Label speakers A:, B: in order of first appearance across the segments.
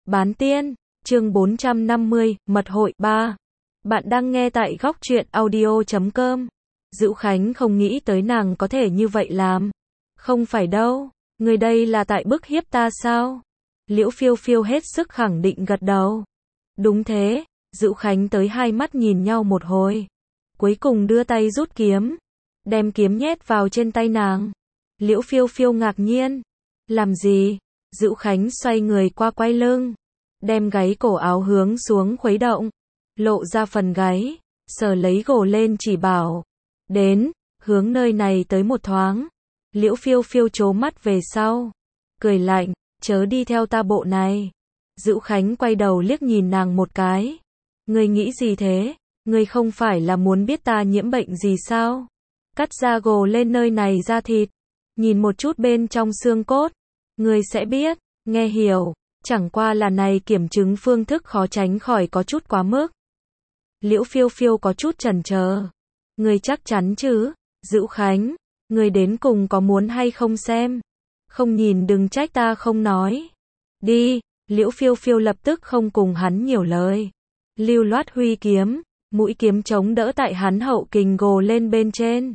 A: Bán tiên, chương 450, mật hội 3. Bạn đang nghe tại góc truyện audio.com. Dữu Khánh không nghĩ tới nàng có thể như vậy làm. Không phải đâu, người đây là tại bức hiếp ta sao? Liễu Phiêu Phiêu hết sức khẳng định gật đầu. Đúng thế, Dữu Khánh tới hai mắt nhìn nhau một hồi. Cuối cùng đưa tay rút kiếm, đem kiếm nhét vào trên tay nàng. Liễu Phiêu Phiêu ngạc nhiên. Làm gì? Dữu Khánh xoay người qua quay lưng, đem gáy cổ áo hướng xuống khuấy động, lộ ra phần gáy, sờ lấy gồ lên chỉ bảo. Đến, hướng nơi này tới một thoáng. Liễu Phiêu Phiêu trố mắt về sau, cười lạnh, chớ đi theo ta bộ này. Dữu Khánh quay đầu liếc nhìn nàng một cái. Ngươi nghĩ gì thế? Ngươi không phải là muốn biết ta nhiễm bệnh gì sao? Cắt ra gồ lên nơi này ra thịt, nhìn một chút bên trong xương cốt, ngươi sẽ biết. Nghe hiểu, chẳng qua là này kiểm chứng phương thức khó tránh khỏi có chút quá mức. Liễu Phiêu Phiêu có chút chần chờ. Ngươi chắc chắn chứ? Dữu Khánh, ngươi đến cùng có muốn hay không xem? Không nhìn đừng trách ta không nói. Đi, Liễu Phiêu Phiêu lập tức không cùng hắn nhiều lời. Lưu loát huy kiếm, mũi kiếm chống đỡ tại hắn hậu kình gồ lên bên trên.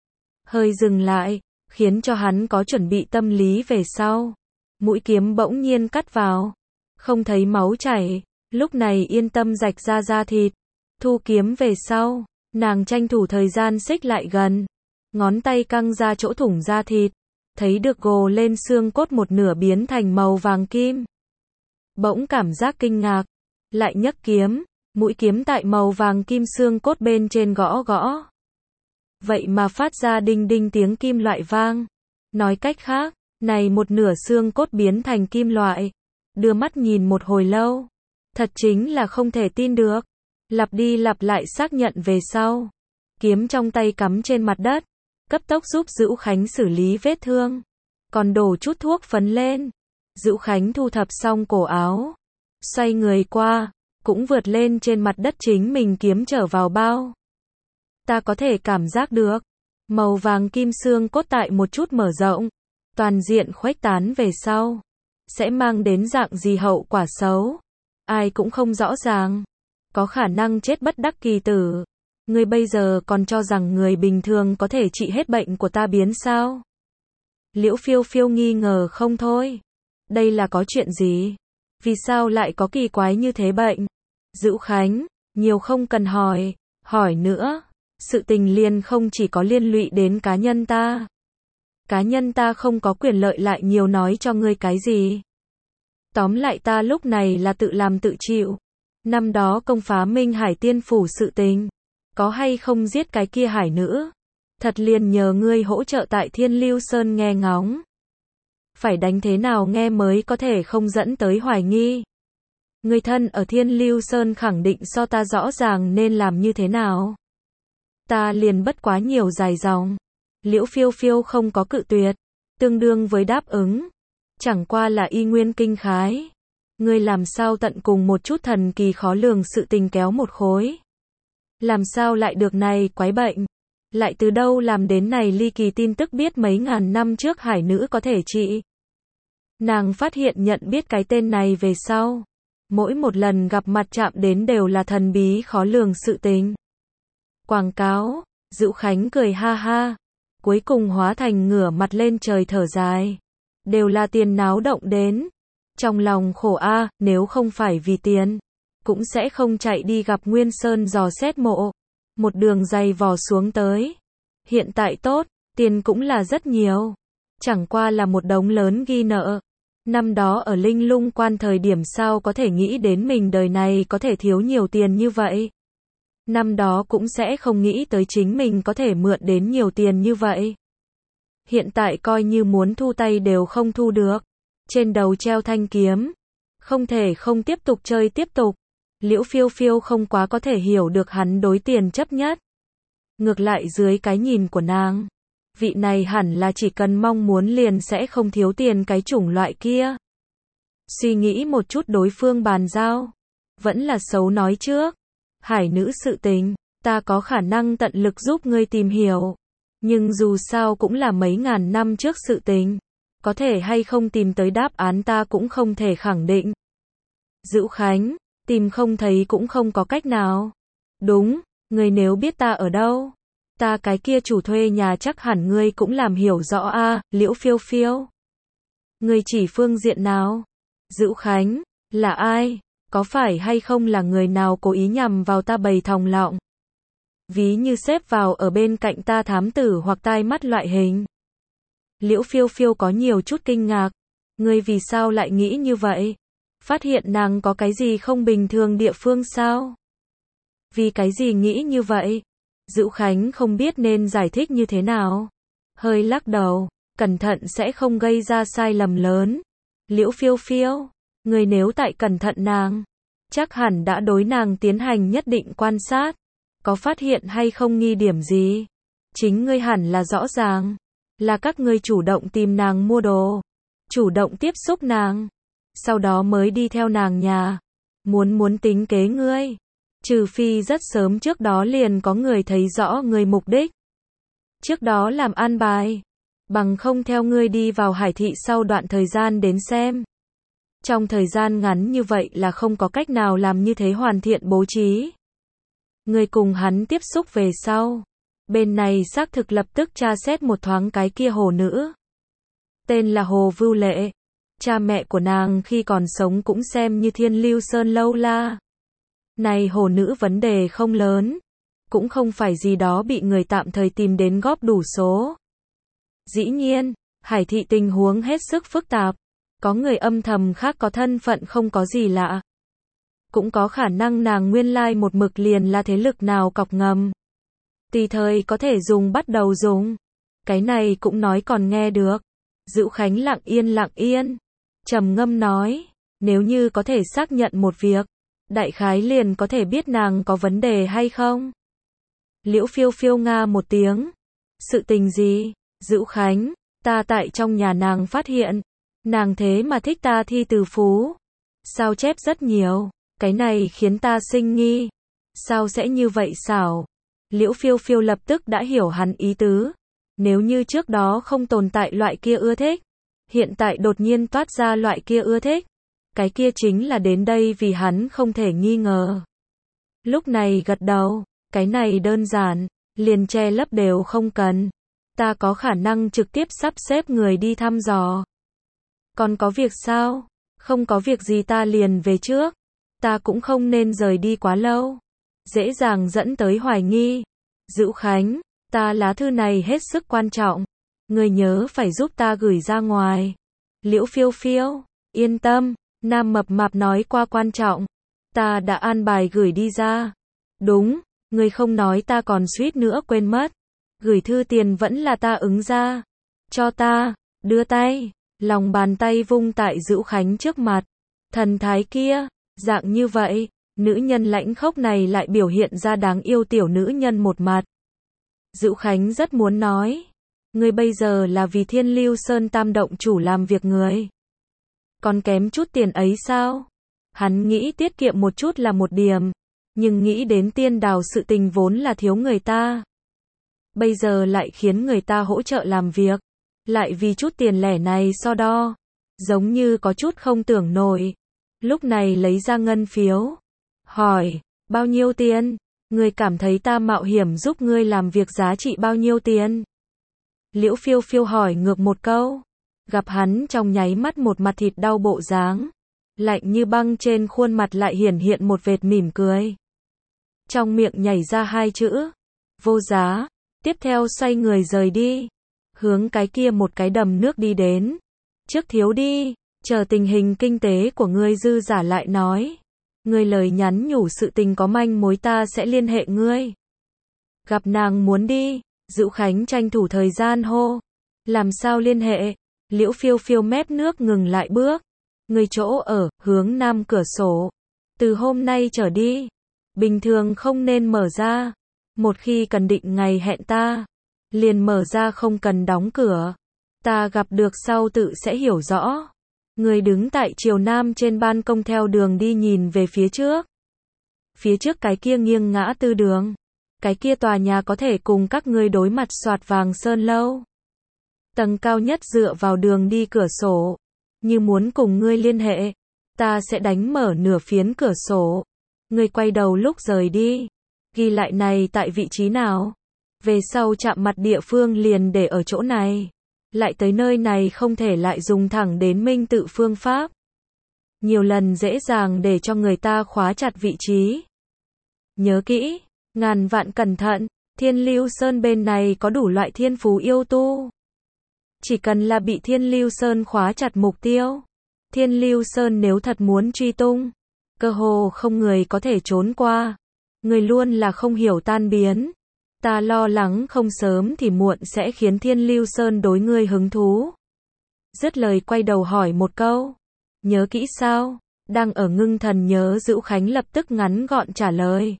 A: Hơi dừng lại, khiến cho hắn có chuẩn bị tâm lý về sau. Mũi kiếm bỗng nhiên cắt vào, không thấy máu chảy, lúc này yên tâm rạch ra da thịt. Thu kiếm về sau, nàng tranh thủ thời gian xích lại gần, ngón tay căng ra chỗ thủng da thịt, thấy được gồ lên xương cốt một nửa biến thành màu vàng kim. Bỗng cảm giác kinh ngạc, lại nhấc kiếm, mũi kiếm tại màu vàng kim xương cốt bên trên gõ gõ. Vậy mà phát ra đinh đinh tiếng kim loại vang. Nói cách khác, này một nửa xương cốt biến thành kim loại. Đưa mắt nhìn một hồi lâu, thật chính là không thể tin được. Lặp đi lặp lại xác nhận về sau, kiếm trong tay cắm trên mặt đất, cấp tốc giúp Dữu Khánh xử lý vết thương, còn đổ chút thuốc phấn lên. Dữu Khánh thu thập xong cổ áo, xoay người qua, cũng vượt lên trên mặt đất chính mình kiếm trở vào bao. Ta có thể cảm giác được, màu vàng kim xương cốt tại một chút mở rộng, toàn diện khuếch tán về sau, sẽ mang đến dạng gì hậu quả xấu, ai cũng không rõ ràng. Có khả năng chết bất đắc kỳ tử. Ngươi bây giờ còn cho rằng người bình thường có thể trị hết bệnh của ta biến sao? Liễu Phiêu Phiêu nghi ngờ không thôi. Đây là có chuyện gì? Vì sao lại có kỳ quái như thế bệnh? Dữu Khánh, nhiều không cần hỏi, hỏi nữa. Sự tình liền không chỉ có liên lụy đến cá nhân ta. Cá nhân ta không có quyền lợi lại nhiều nói cho ngươi cái gì. Tóm lại ta lúc này là tự làm tự chịu. Năm đó công phá Minh Hải Tiên Phủ sự tình, có hay không giết cái kia hải nữ, thật liền nhờ ngươi hỗ trợ tại Thiên Lưu Sơn nghe ngóng. Phải đánh thế nào nghe mới có thể không dẫn tới hoài nghi. Người thân ở Thiên Lưu Sơn khẳng định so ta rõ ràng nên làm như thế nào. Ta liền bất quá nhiều dài dòng. Liễu Phiêu Phiêu không có cự tuyệt, tương đương với đáp ứng. Chẳng qua là y nguyên kinh khái. Ngươi làm sao tận cùng một chút thần kỳ khó lường sự tình kéo một khối. Làm sao lại được này quái bệnh. Lại từ đâu làm đến này ly kỳ tin tức biết mấy ngàn năm trước hải nữ có thể trị. Nàng phát hiện nhận biết cái tên này về sau. Mỗi một lần gặp mặt chạm đến đều là thần bí khó lường sự tình. Quảng cáo, Dữu Khánh cười ha ha. Cuối cùng hóa thành ngửa mặt lên trời thở dài. Đều là tiền náo động đến. Trong lòng khổ a, nếu không phải vì tiền, cũng sẽ không chạy đi gặp Nguyên Sơn dò xét mộ. Một đường dày vò xuống tới. Hiện tại tốt, tiền cũng là rất nhiều. Chẳng qua là một đống lớn ghi nợ. Năm đó ở Linh Lung Quan thời điểm sao có thể nghĩ đến mình đời này có thể thiếu nhiều tiền như vậy. Năm đó cũng sẽ không nghĩ tới chính mình có thể mượn đến nhiều tiền như vậy. Hiện tại coi như muốn thu tay đều không thu được. Trên đầu treo thanh kiếm, không thể không tiếp tục chơi tiếp tục. Liễu Phiêu Phiêu không quá có thể hiểu được hắn đối tiền chấp nhất. Ngược lại dưới cái nhìn của nàng, vị này hẳn là chỉ cần mong muốn liền sẽ không thiếu tiền cái chủng loại kia. Suy nghĩ một chút đối phương bàn giao, vẫn là xấu nói trước. Hải nữ sự tình, ta có khả năng tận lực giúp ngươi tìm hiểu. Nhưng dù sao cũng là mấy ngàn năm trước sự tình. Có thể hay không tìm tới đáp án ta cũng không thể khẳng định. Dữu Khánh, tìm không thấy cũng không có cách nào. Đúng, ngươi nếu biết ta ở đâu, ta cái kia chủ thuê nhà chắc hẳn ngươi cũng làm hiểu rõ a. Liễu Phiêu Phiêu. Ngươi chỉ phương diện nào? Dữu Khánh, là ai? Có phải hay không là người nào cố ý nhằm vào ta bày thòng lọng? Ví như xếp vào ở bên cạnh ta thám tử hoặc tai mắt loại hình. Liễu Phiêu Phiêu có nhiều chút kinh ngạc. Ngươi vì sao lại nghĩ như vậy? Phát hiện nàng có cái gì không bình thường địa phương sao? Vì cái gì nghĩ như vậy? Dữu Khánh không biết nên giải thích như thế nào. Hơi lắc đầu, cẩn thận sẽ không gây ra sai lầm lớn. Liễu Phiêu Phiêu, người nếu tại cẩn thận nàng, chắc hẳn đã đối nàng tiến hành nhất định quan sát. Có phát hiện hay không nghi điểm gì? Chính ngươi hẳn là rõ ràng. Là các ngươi chủ động tìm nàng mua đồ. Chủ động tiếp xúc nàng. Sau đó mới đi theo nàng nhà. Muốn tính kế ngươi. Trừ phi rất sớm trước đó liền có người thấy rõ người mục đích. Trước đó làm an bài. Bằng không theo ngươi đi vào Hải thị sau đoạn thời gian đến xem. Trong thời gian ngắn như vậy là không có cách nào làm như thế hoàn thiện bố trí. Ngươi cùng hắn tiếp xúc về sau. Bên này xác thực lập tức tra xét một thoáng cái kia hồ nữ. Tên là Hồ Vưu Lệ. Cha mẹ của nàng khi còn sống cũng xem như thiên lưu sơn lâu la. Này hồ nữ vấn đề không lớn. Cũng không phải gì đó bị người tạm thời tìm đến góp đủ số. Dĩ nhiên, Hải thị tình huống hết sức phức tạp. Có người âm thầm khác có thân phận không có gì lạ. Cũng có khả năng nàng nguyên lai một mực liền là thế lực nào cọc ngầm. Tùy thời có thể dùng bắt đầu dùng. Cái này cũng nói còn nghe được. Dữu Khánh lặng yên. Trầm ngâm nói. Nếu như có thể xác nhận một việc. Đại khái liền có thể biết nàng có vấn đề hay không. Liễu Phiêu Phiêu nga một tiếng. Sự tình gì? Dữu Khánh, ta tại trong nhà nàng phát hiện. Nàng thế mà thích ta thi từ phú. Sao chép rất nhiều. Cái này khiến ta sinh nghi. Sao sẽ như vậy xảo? Liễu Phiêu Phiêu lập tức đã hiểu hắn ý tứ. Nếu như trước đó không tồn tại loại kia ưa thích. Hiện tại đột nhiên toát ra loại kia ưa thích. Cái kia chính là đến đây vì hắn không thể nghi ngờ. Lúc này gật đầu. Cái này đơn giản. Liền che lấp đều không cần. Ta có khả năng trực tiếp sắp xếp người đi thăm dò. Còn có việc sao? Không có việc gì ta liền về trước. Ta cũng không nên rời đi quá lâu. Dễ dàng dẫn tới hoài nghi. Dữu Khánh, ta lá thư này hết sức quan trọng. Người nhớ phải giúp ta gửi ra ngoài. Liễu Phiêu Phiêu, yên tâm, Nam Mập Mạp nói qua quan trọng. Ta đã an bài gửi đi ra. Đúng, người không nói ta còn suýt nữa quên mất. Gửi thư tiền vẫn là ta ứng ra. Cho ta, đưa tay, lòng bàn tay vung tại Dữu Khánh trước mặt. Thần thái kia, dạng như vậy, nữ nhân lãnh khốc này lại biểu hiện ra đáng yêu tiểu nữ nhân một mặt. Dữu Khánh rất muốn nói. Ngươi bây giờ là vì Thiên Lưu Sơn Tam động chủ làm việc người. Còn kém chút tiền ấy sao? Hắn nghĩ tiết kiệm một chút là một điểm. Nhưng nghĩ đến tiên đào sự tình vốn là thiếu người ta. Bây giờ lại khiến người ta hỗ trợ làm việc. Lại vì chút tiền lẻ này so đo. Giống như có chút không tưởng nổi. Lúc này lấy ra ngân phiếu. Hỏi, bao nhiêu tiền? Ngươi cảm thấy ta mạo hiểm giúp ngươi làm việc giá trị bao nhiêu tiền? Liễu Phiêu Phiêu hỏi ngược một câu. Gặp hắn trong nháy mắt một mặt thịt đau bộ dáng. Lạnh như băng trên khuôn mặt lại hiển hiện một vệt mỉm cười. Trong miệng nhảy ra hai chữ. Vô giá. Tiếp theo xoay người rời đi. Hướng cái kia một cái đầm nước đi đến. Trước thiếu đi. Chờ tình hình kinh tế của ngươi dư giả lại nói. Ngươi lời nhắn nhủ sự tình có manh mối ta sẽ liên hệ ngươi. Gặp nàng muốn đi. Dữu Khánh tranh thủ thời gian hô. Làm sao liên hệ? Liễu Phiêu Phiêu mép nước ngừng lại bước. Ngươi chỗ ở, hướng nam cửa sổ. Từ hôm nay trở đi. Bình thường không nên mở ra. Một khi cần định ngày hẹn ta. Liền mở ra không cần đóng cửa. Ta gặp được sau tự sẽ hiểu rõ. Người đứng tại chiều nam trên ban công theo đường đi nhìn về phía trước. Phía trước cái kia nghiêng ngã tư đường. Cái kia tòa nhà có thể cùng các ngươi đối mặt soạt vàng sơn lâu. Tầng cao nhất dựa vào đường đi cửa sổ. Như muốn cùng ngươi liên hệ. Ta sẽ đánh mở nửa phiến cửa sổ. Ngươi quay đầu lúc rời đi. Ghi lại này tại vị trí nào? Về sau chạm mặt địa phương liền để ở chỗ này. Lại tới nơi này không thể lại dùng thẳng đến minh tự phương pháp. Nhiều lần dễ dàng để cho người ta khóa chặt vị trí. Nhớ kỹ, ngàn vạn cẩn thận, Thiên Lưu Sơn bên này có đủ loại thiên phú yêu tu. Chỉ cần là bị Thiên Lưu Sơn khóa chặt mục tiêu. Thiên Lưu Sơn nếu thật muốn truy tung, cơ hồ không người có thể trốn qua. Người luôn là không hiểu tan biến. Ta lo lắng không sớm thì muộn sẽ khiến Thiên Lưu Sơn đối ngươi hứng thú. Dứt lời quay đầu hỏi một câu. Nhớ kỹ sao? Đang ở ngưng thần nhớ Dữu Khánh lập tức ngắn gọn trả lời.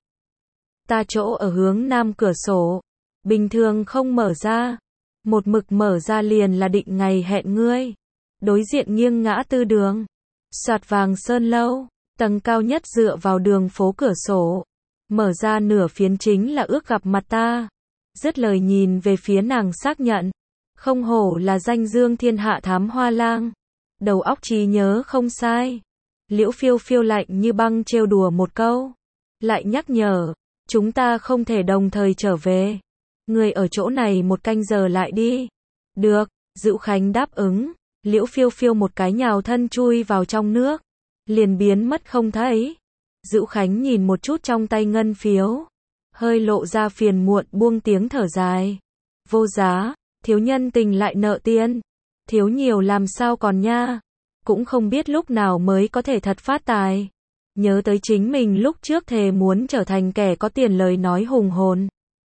A: Ta chỗ ở hướng nam cửa sổ. Bình thường không mở ra. Một mực mở ra liền là định ngày hẹn ngươi. Đối diện nghiêng ngã tư đường. Soạt Vàng Sơn Lâu. Tầng cao nhất dựa vào đường phố cửa sổ. Mở ra nửa phiến chính là ước gặp mặt ta. Dứt lời nhìn về phía nàng xác nhận. Không hổ là danh dương thiên hạ thám hoa lang. Đầu óc trí nhớ không sai. Liễu Phiêu Phiêu lạnh như băng trêu đùa một câu. Lại nhắc nhở. Chúng ta không thể đồng thời trở về. Người ở chỗ này một canh giờ lại đi. Được, Dữu Khánh đáp ứng. Liễu Phiêu Phiêu một cái nhào thân chui vào trong nước. Liền biến mất không thấy. Dữu Khánh nhìn một chút trong tay ngân phiếu. Hơi lộ ra phiền muộn buông tiếng thở dài. Vô giá, thiếu nhân tình lại nợ tiền. Thiếu nhiều làm sao còn nha. Cũng không biết lúc nào mới có thể thật phát tài. Nhớ tới chính mình lúc trước thề muốn trở thành kẻ có tiền lời nói hùng hồn.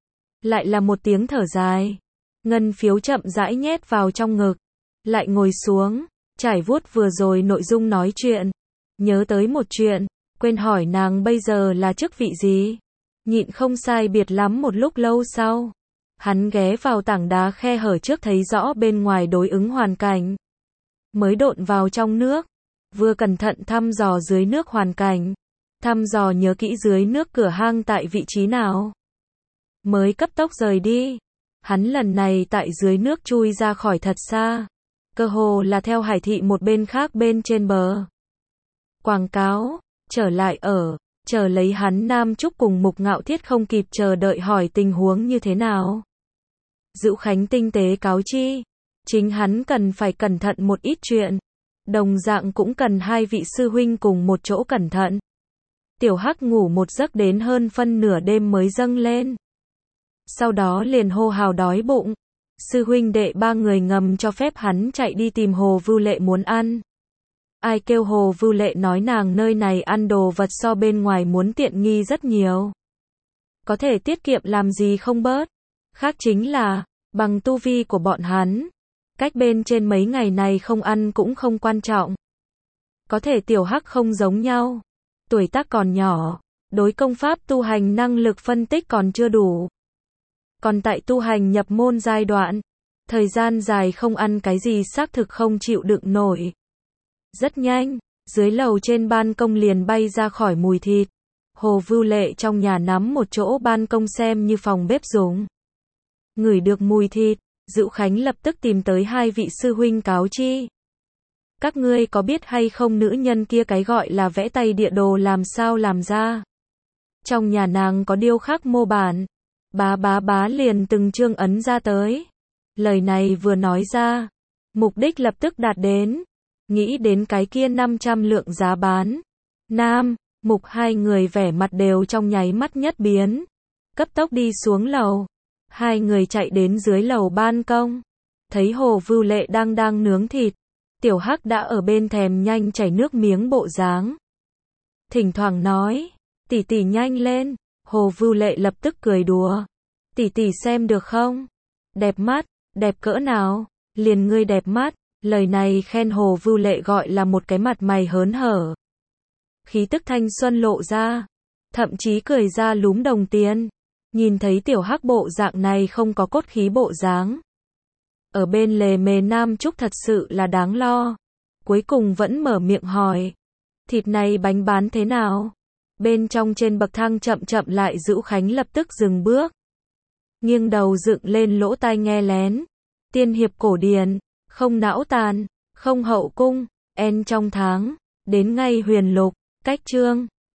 A: Lại là một tiếng thở dài. Ngân phiếu chậm rãi nhét vào trong ngực. Lại ngồi xuống, trải vuốt vừa rồi nội dung nói chuyện. Nhớ tới một chuyện, quên hỏi nàng bây giờ là chức vị gì. Nhịn không sai biệt lắm một lúc lâu sau. Hắn ghé vào tảng đá khe hở trước thấy rõ bên ngoài đối ứng hoàn cảnh. Mới độn vào trong nước. Vừa cẩn thận thăm dò dưới nước hoàn cảnh. Thăm dò nhớ kỹ dưới nước cửa hang tại vị trí nào. Mới cấp tốc rời đi. Hắn lần này tại dưới nước chui ra khỏi thật xa. Cơ hồ là theo hải thị một bên khác bên trên bờ. Quảng cáo, trở lại ở, chờ lấy hắn Nam Trúc cùng Mục Ngạo Thiết không kịp chờ đợi hỏi tình huống như thế nào. Dữu Khánh tinh tế cáo chi. Chính hắn cần phải cẩn thận một ít chuyện. Đồng dạng cũng cần hai vị sư huynh cùng một chỗ cẩn thận. Tiểu Hắc ngủ một giấc đến hơn phân nửa đêm mới dâng lên. Sau đó liền hô hào đói bụng. Sư huynh đệ ba người ngầm cho phép hắn chạy đi tìm Hồ Vưu Lệ muốn ăn. Ai kêu Hồ Vưu Lệ nói nàng nơi này ăn đồ vật so bên ngoài muốn tiện nghi rất nhiều. Có thể tiết kiệm làm gì không bớt. Khác chính là, bằng tu vi của bọn hắn. Cách bên trên mấy ngày này không ăn cũng không quan trọng. Có thể Tiểu Hắc không giống nhau. Tuổi tác còn nhỏ. Đối công pháp tu hành năng lực phân tích còn chưa đủ. Còn tại tu hành nhập môn giai đoạn. Thời gian dài không ăn cái gì xác thực không chịu đựng nổi. Rất nhanh, dưới lầu trên ban công liền bay ra khỏi mùi thịt. Hồ Vưu Lệ trong nhà nắm một chỗ ban công xem như phòng bếp dùng. Ngửi được mùi thịt, Dữu Khánh lập tức tìm tới hai vị sư huynh cáo chi. Các ngươi có biết hay không nữ nhân kia cái gọi là vẽ tay địa đồ làm sao làm ra? Trong nhà nàng có điêu khắc mô bản. Bá liền từng chương ấn ra tới. Lời này vừa nói ra, mục đích lập tức đạt đến. Nghĩ đến cái kia 500 lượng giá bán. Nam, Mục hai người vẻ mặt đều trong nháy mắt nhất biến. Cấp tốc đi xuống lầu. Hai người chạy đến dưới lầu ban công. Thấy Hồ Vưu Lệ đang nướng thịt. Tiểu Hắc đã ở bên thèm nhanh chảy nước miếng bộ dáng. Thỉnh thoảng nói, tỷ tỷ nhanh lên. Hồ Vưu Lệ lập tức cười đùa. Tỷ tỷ xem được không? Đẹp mắt, đẹp cỡ nào? Liền ngươi đẹp mắt. Lời này khen Hồ Vưu Lệ gọi là một cái mặt mày hớn hở. Khí tức thanh xuân lộ ra. Thậm chí cười ra lúm đồng tiền. Nhìn thấy Tiểu Hắc bộ dạng này không có cốt khí bộ dáng. Ở bên lề mề Nam Trúc thật sự là đáng lo. Cuối cùng vẫn mở miệng hỏi. Thịt này bánh bán thế nào? Bên trong trên bậc thang chậm lại Dữu Khánh lập tức dừng bước. Nghiêng đầu dựng lên lỗ tai nghe lén. Tiên hiệp cổ điển, không não tàn, không hậu cung, en trong tháng. Đến ngay Huyền Lục, cách Chương